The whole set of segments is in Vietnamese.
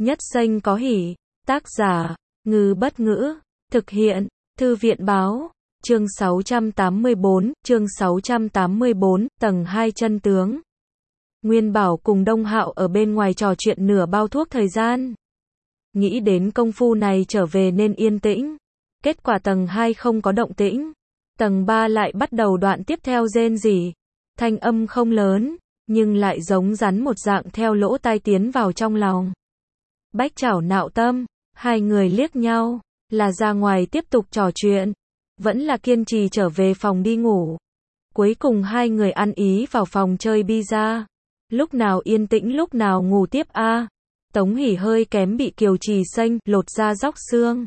Nhất Xanh có hỉ. Tác giả, Ngư Bất Ngữ. Thực hiện, Thư viện Báo. Chương 684, tầng 2 chân tướng. Nguyên Bảo cùng Đông Hạo ở bên ngoài trò chuyện nửa bao thuốc thời gian. Nghĩ đến công phu này trở về nên yên tĩnh. Kết quả tầng 2 không có động tĩnh. Tầng 3 lại bắt đầu đoạn tiếp theo rên rỉ. Thanh âm không lớn, nhưng lại giống rắn một dạng theo lỗ tai tiến vào trong lòng. Bách Trảo nạo tâm, hai người liếc nhau, là ra ngoài tiếp tục trò chuyện, vẫn là kiên trì trở về phòng đi ngủ. Cuối cùng hai người ăn ý vào phòng chơi bida. Lúc nào yên tĩnh lúc nào ngủ tiếp a. Tống Hỷ hơi kém bị Kiều Trì Xanh lột da róc xương.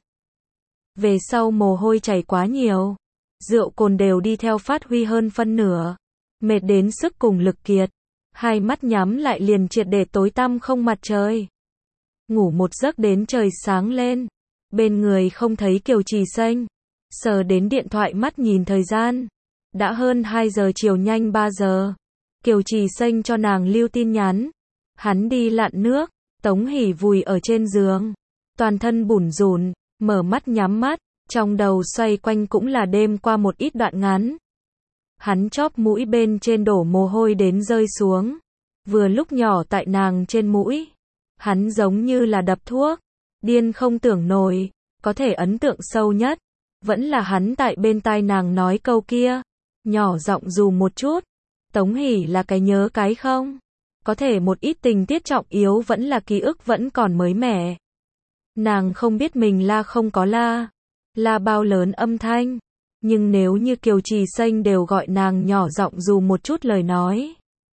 Về sau mồ hôi chảy quá nhiều, rượu cồn đều đi theo phát huy hơn phân nửa, mệt đến sức cùng lực kiệt, hai mắt nhắm lại liền triệt để tối tăm không mặt trời. Ngủ một giấc đến trời sáng lên, bên người không thấy Kiều Trì Xanh, sờ đến điện thoại mắt nhìn thời gian, đã hơn 2 giờ chiều nhanh 3 giờ. Kiều Trì Xanh cho nàng lưu tin nhắn, hắn đi lặn nước. Tống Hỷ vùi ở trên giường, toàn thân bủn rủn, mở mắt nhắm mắt, trong đầu xoay quanh cũng là đêm qua một ít đoạn ngắn. Hắn chóp mũi bên trên đổ mồ hôi đến rơi xuống, vừa lúc nhỏ tại nàng trên mũi. Hắn giống như là đập thuốc, điên không tưởng nổi, có thể ấn tượng sâu nhất, vẫn là hắn tại bên tai nàng nói câu kia, nhỏ giọng dù một chút. Tống Hỷ là cái nhớ cái không? Có thể một ít tình tiết trọng yếu vẫn là ký ức vẫn còn mới mẻ. Nàng không biết mình la không có la bao lớn âm thanh, nhưng nếu như Kiều Trì Xanh đều gọi nàng nhỏ giọng dù một chút lời nói.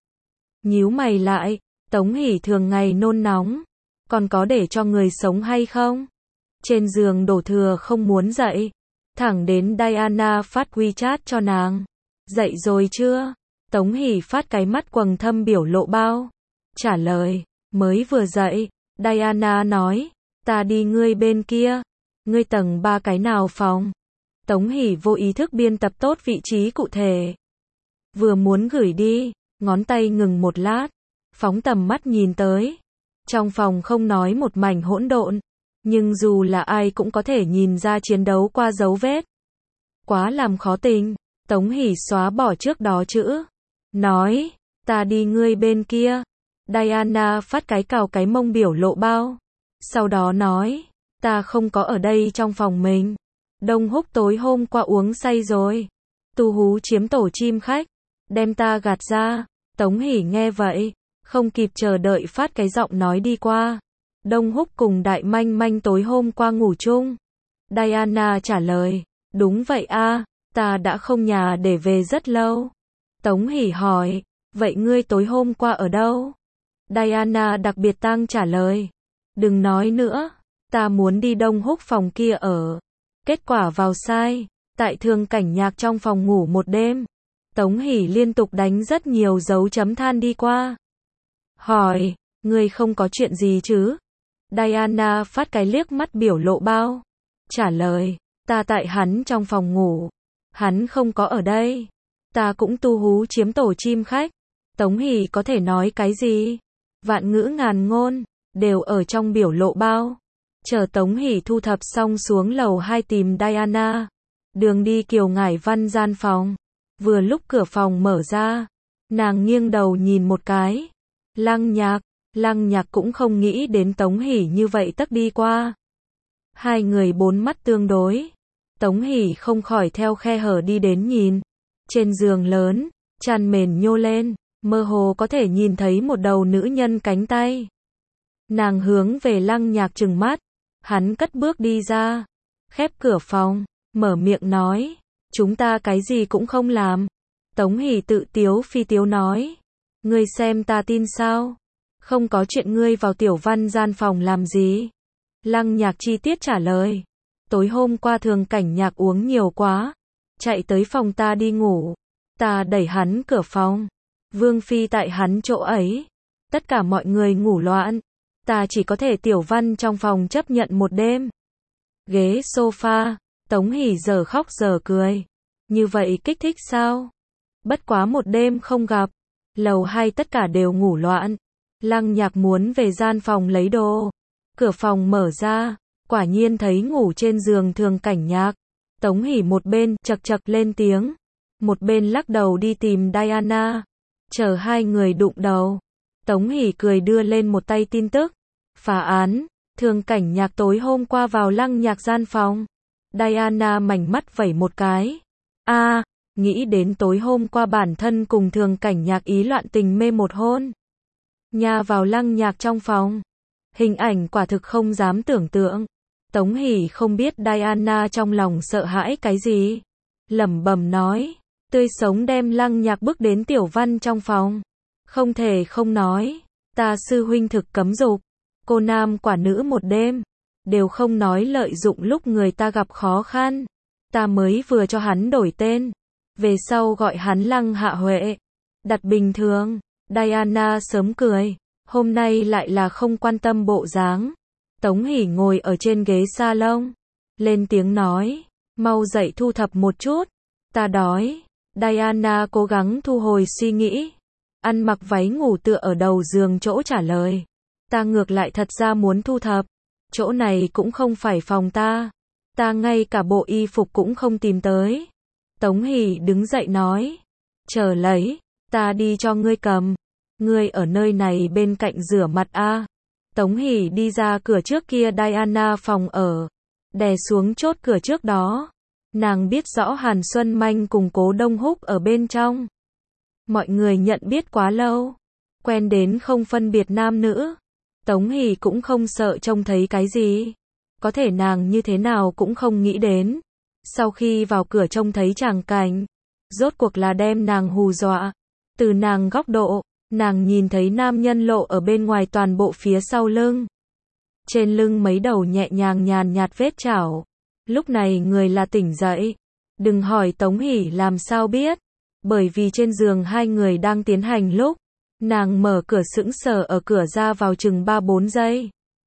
Nhíu mày lại, Tống Hỷ thường ngày nôn nóng, còn có để cho người sống hay không? Trên giường đổ thừa không muốn dậy, thẳng đến Diana phát WeChat cho nàng. Dậy rồi chưa? Tống Hỷ phát cái mắt quầng thâm biểu lộ bao. Trả lời, mới vừa dậy. Diana nói, ta đi ngươi bên kia. Ngươi tầng 3 cái nào phòng? Tống Hỷ vô ý thức biên tập tốt vị trí cụ thể. Vừa muốn gửi đi, ngón tay ngừng một lát, phóng tầm mắt nhìn tới. Trong phòng không nói một mảnh hỗn độn, nhưng dù là ai cũng có thể nhìn ra chiến đấu qua dấu vết. Quá làm khó tình, Tống Hỷ xóa bỏ trước đó chữ. Nói, ta đi ngươi bên kia. Diana phát cái cào cái mông biểu lộ bao. Sau đó nói, ta không có ở đây trong phòng mình. Đông Húc tối hôm qua uống say rồi. Tu Hú chiếm tổ chim khách, đem ta gạt ra. Tống Hỷ nghe vậy, không kịp chờ đợi phát cái giọng nói đi qua. Đông Húc cùng Đại Manh Manh tối hôm qua ngủ chung. Diana trả lời, đúng vậy a, ta đã không nhà để về rất lâu. Tống Hỷ hỏi, vậy ngươi tối hôm qua ở đâu? Diana đặc biệt tang trả lời, đừng nói nữa, ta muốn đi Đông Húc phòng kia ở. Kết quả vào sai, tại Thường Cảnh Nhạc trong phòng ngủ một đêm. Tống Hỷ liên tục đánh rất nhiều dấu chấm than đi qua. Hỏi, ngươi không có chuyện gì chứ? Diana phát cái liếc mắt biểu lộ bao. Trả lời, ta tại hắn trong phòng ngủ. Hắn không có ở đây. Ta cũng tu hú chiếm tổ chim khách. Tống Hỷ có thể nói cái gì? Vạn ngữ ngàn ngôn, đều ở trong biểu lộ bao. Chờ Tống Hỷ thu thập xong xuống lầu 2 tìm Diana. Đường đi Kiều Ngải Văn gian phòng. Vừa lúc cửa phòng mở ra, nàng nghiêng đầu nhìn một cái. Lăng Nhạc cũng không nghĩ đến Tống Hỷ như vậy tắc đi qua. Hai người bốn mắt tương đối. Tống Hỷ không khỏi theo khe hở đi đến nhìn. Trên giường lớn, chăn mền nhô lên, mơ hồ có thể nhìn thấy một đầu nữ nhân cánh tay. Nàng hướng về Lăng Nhạc trừng mắt, hắn cất bước đi ra, khép cửa phòng, mở miệng nói, chúng ta cái gì cũng không làm. Tống Hỷ tự tiếu phi tiếu nói, ngươi xem ta tin sao? Không có chuyện ngươi vào Tiểu Văn gian phòng làm gì? Lăng Nhạc chi tiết trả lời, tối hôm qua Thường Cảnh Nhạc uống nhiều quá, chạy tới phòng ta đi ngủ, ta đẩy hắn cửa phòng, Vương Phi tại hắn chỗ ấy, tất cả mọi người ngủ loạn, ta chỉ có thể Tiểu Văn trong phòng chấp nhận một đêm. Ghế sofa, Tống Hỷ giờ khóc giờ cười, như vậy kích thích sao? Bất quá một đêm không gặp, lầu 2 tất cả đều ngủ loạn, Lăng Nhạc muốn về gian phòng lấy đồ, Cửa phòng mở ra, quả nhiên thấy ngủ trên giường Thường Cảnh Nhạc. Tống Hỷ một bên chậc chậc lên tiếng, một bên lắc đầu đi tìm Diana. Chờ hai người đụng đầu, Tống Hỷ cười đưa lên một tay tin tức. Phá án, Thường Cảnh Nhạc tối hôm qua vào Lăng Nhạc gian phòng. Diana mảnh mắt vẩy một cái. Nghĩ đến tối hôm qua bản thân cùng Thường Cảnh Nhạc ý loạn tình mê một hôn. Nhà vào Lăng Nhạc trong phòng. Hình ảnh quả thực không dám tưởng tượng. Tống Hỷ không biết Diana trong lòng sợ hãi cái gì. Lẩm bẩm nói, tươi sống đem Lăng Nhạc bước đến Tiểu Văn trong phòng. Không thể không nói, ta sư huynh thực cấm dục. Cô nam quả nữ một đêm, đều không nói lợi dụng lúc người ta gặp khó khăn. Ta mới vừa cho hắn đổi tên, về sau gọi hắn Lăng Hạ Huệ. Đặt bình thường, Diana sớm cười, hôm nay lại là không quan tâm bộ dáng. Tống Hỷ ngồi ở trên ghế salon, lên tiếng nói, mau dậy thu thập một chút, ta đói. Diana cố gắng thu hồi suy nghĩ, ăn mặc váy ngủ tựa ở đầu giường chỗ trả lời, ta ngược lại thật ra muốn thu thập, chỗ này cũng không phải phòng ta ngay cả bộ y phục cũng không tìm tới. Tống Hỷ đứng dậy nói, chờ lấy, ta đi cho ngươi cầm, ngươi ở nơi này bên cạnh rửa mặt a. Tống Hỷ đi ra cửa trước kia Diana phòng ở, đè xuống chốt cửa trước đó. Nàng biết rõ Hàn Xuân Manh cùng Cố Đông Húc ở bên trong. Mọi người nhận biết quá lâu, quen đến không phân biệt nam nữ. Tống Hỷ cũng không sợ trông thấy cái gì. Có thể nàng như thế nào cũng không nghĩ đến. Sau khi vào cửa trông thấy tràng cảnh, rốt cuộc là đem nàng hù dọa. Từ nàng góc độ, nàng nhìn thấy nam nhân lộ ở bên ngoài toàn bộ phía sau lưng. Trên lưng mấy đầu nhẹ nhàng nhàn nhạt vết chảo. Lúc này người là tỉnh dậy. Đừng hỏi Tống Hỷ làm sao biết. Bởi vì trên giường hai người đang tiến hành lúc. Nàng mở cửa sững sờ ở cửa ra vào chừng 3-4 giây.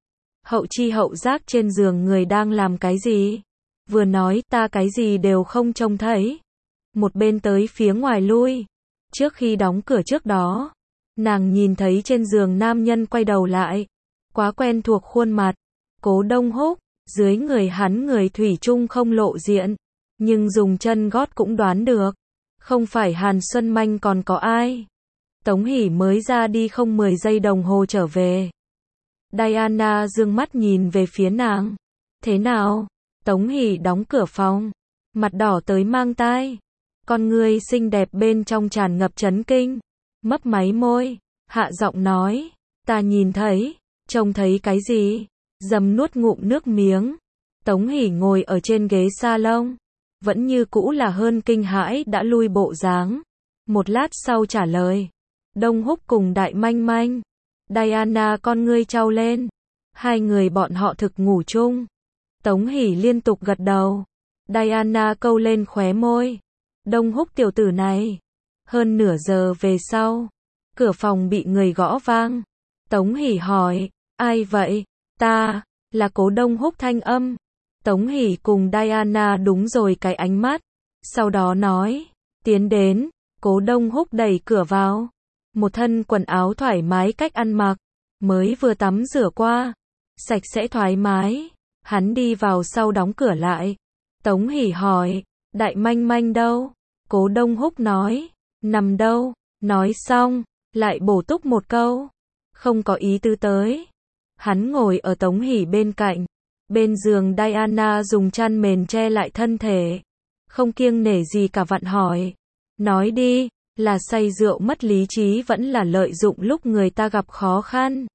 Hậu chi hậu giác trên giường người đang làm cái gì. Vừa nói ta cái gì đều không trông thấy. Một bên tới phía ngoài lui. Trước khi đóng cửa trước đó. Nàng nhìn thấy trên giường nam nhân quay đầu lại. Quá quen thuộc khuôn mặt. Cố Đông Húc. Dưới người hắn người thủy chung không lộ diện. Nhưng dùng chân gót cũng đoán được. Không phải Hàn Xuân Manh còn có ai. Tống Hỷ mới ra đi không 10 giây đồng hồ trở về. Diana dương mắt nhìn về phía nàng. Thế nào? Tống Hỷ đóng cửa phòng. Mặt đỏ tới mang tai. Con người xinh đẹp bên trong tràn ngập chấn kinh. Mấp máy môi. Hạ giọng nói. Ta nhìn thấy. Trông thấy cái gì? Dầm nuốt ngụm nước miếng. Tống Hỷ ngồi ở trên ghế salon. Vẫn như cũ là hơn kinh hãi đã lui bộ dáng. Một lát sau trả lời. Đông Húc cùng Đại Manh Manh. Diana con ngươi trao lên. Hai người bọn họ thực ngủ chung. Tống Hỷ liên tục gật đầu. Diana câu lên khóe môi. Đông Húc tiểu tử này. Hơn nửa giờ về sau. Cửa phòng bị người gõ vang. Tống Hỷ hỏi. Ai vậy? Ta. Là Cố Đông Húc thanh âm. Tống Hỷ cùng Diana đúng rồi cái ánh mắt. Sau đó nói. Tiến đến. Cố Đông Húc đẩy cửa vào. Một thân quần áo thoải mái cách ăn mặc. Mới vừa tắm rửa qua. Sạch sẽ thoải mái. Hắn đi vào sau đóng cửa lại. Tống Hỷ hỏi. Đại Manh Manh đâu? Cố Đông Húc nói. Nằm đâu? Nói xong. Lại bổ túc một câu. Không có ý tứ tới. Hắn ngồi ở Tống Hỷ bên cạnh. Bên giường Diana dùng chăn mền che lại thân thể. Không kiêng nể gì cả vặn hỏi. Nói đi, là say rượu mất lý trí vẫn là lợi dụng lúc người ta gặp khó khăn.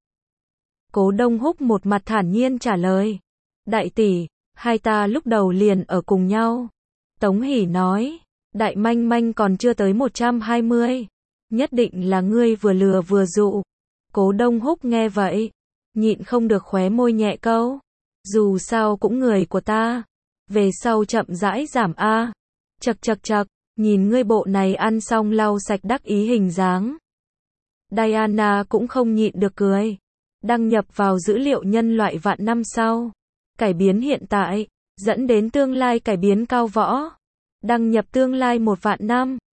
Cố Đông Húc một mặt thản nhiên trả lời. Đại tỷ, hai ta lúc đầu liền ở cùng nhau. Tống Hỷ nói. Đại Manh Manh còn chưa tới 120. Nhất định là ngươi vừa lừa vừa dụ. Cố Đông Húc nghe vậy. Nhịn không được khóe môi nhẹ câu. Dù sao cũng người của ta. Về sau chậm rãi giảm a. Chậc chậc chậc, nhìn ngươi bộ này ăn xong lau sạch đắc ý hình dáng. Diana cũng không nhịn được cười. Đăng nhập vào dữ liệu nhân loại vạn năm sau. Cải biến hiện tại, dẫn đến tương lai cải biến cao võ. Đăng nhập tương lai 1 vạn năm.